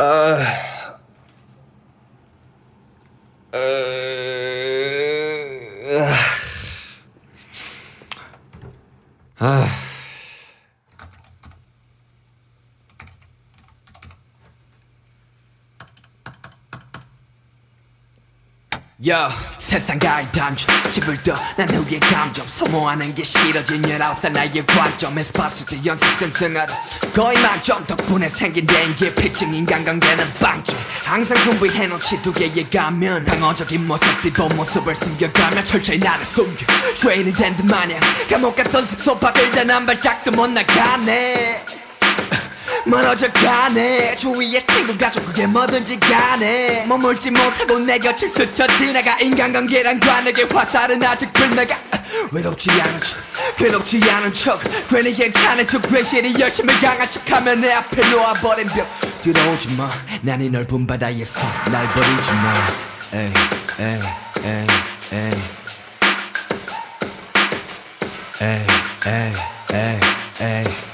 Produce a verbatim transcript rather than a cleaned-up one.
아, 어, 아, 야, 세상 가히 단추 집을 떠난 후의 감정 소모하는 게 싫어진 열아홉 살 나의 관점에서 봤을 때 연습생 생활은 거의 만점 덕분에 생긴 댕기 피칭 인간관계는 빵점 항상 준비해놓지 두 개의 가면 방어적인 모습들 본 모습을 숨겨가며 철저히 나를 숨겨 죄인이 된 듯 마냥 감옥 갔던 숙소 밖을 단 한 발짝도 못 나가네 멀어져 가네 주위에 친구 가족 그게 뭐든지 간에 머물지 못하고 내 곁을 스쳐 지나가 인간관계란 관에게 화살은 아직 빗나가 외롭지 않은 척 괴롭지 않은 척 괜히 괜찮은 척 괜시리 열심히 강한 척하면 내 앞에 놓아버린 벽 들어오지 마 난 이 넓은 바다에서 날 버리지 마 에이 에이 에이 에이 에이 에이 에이 에이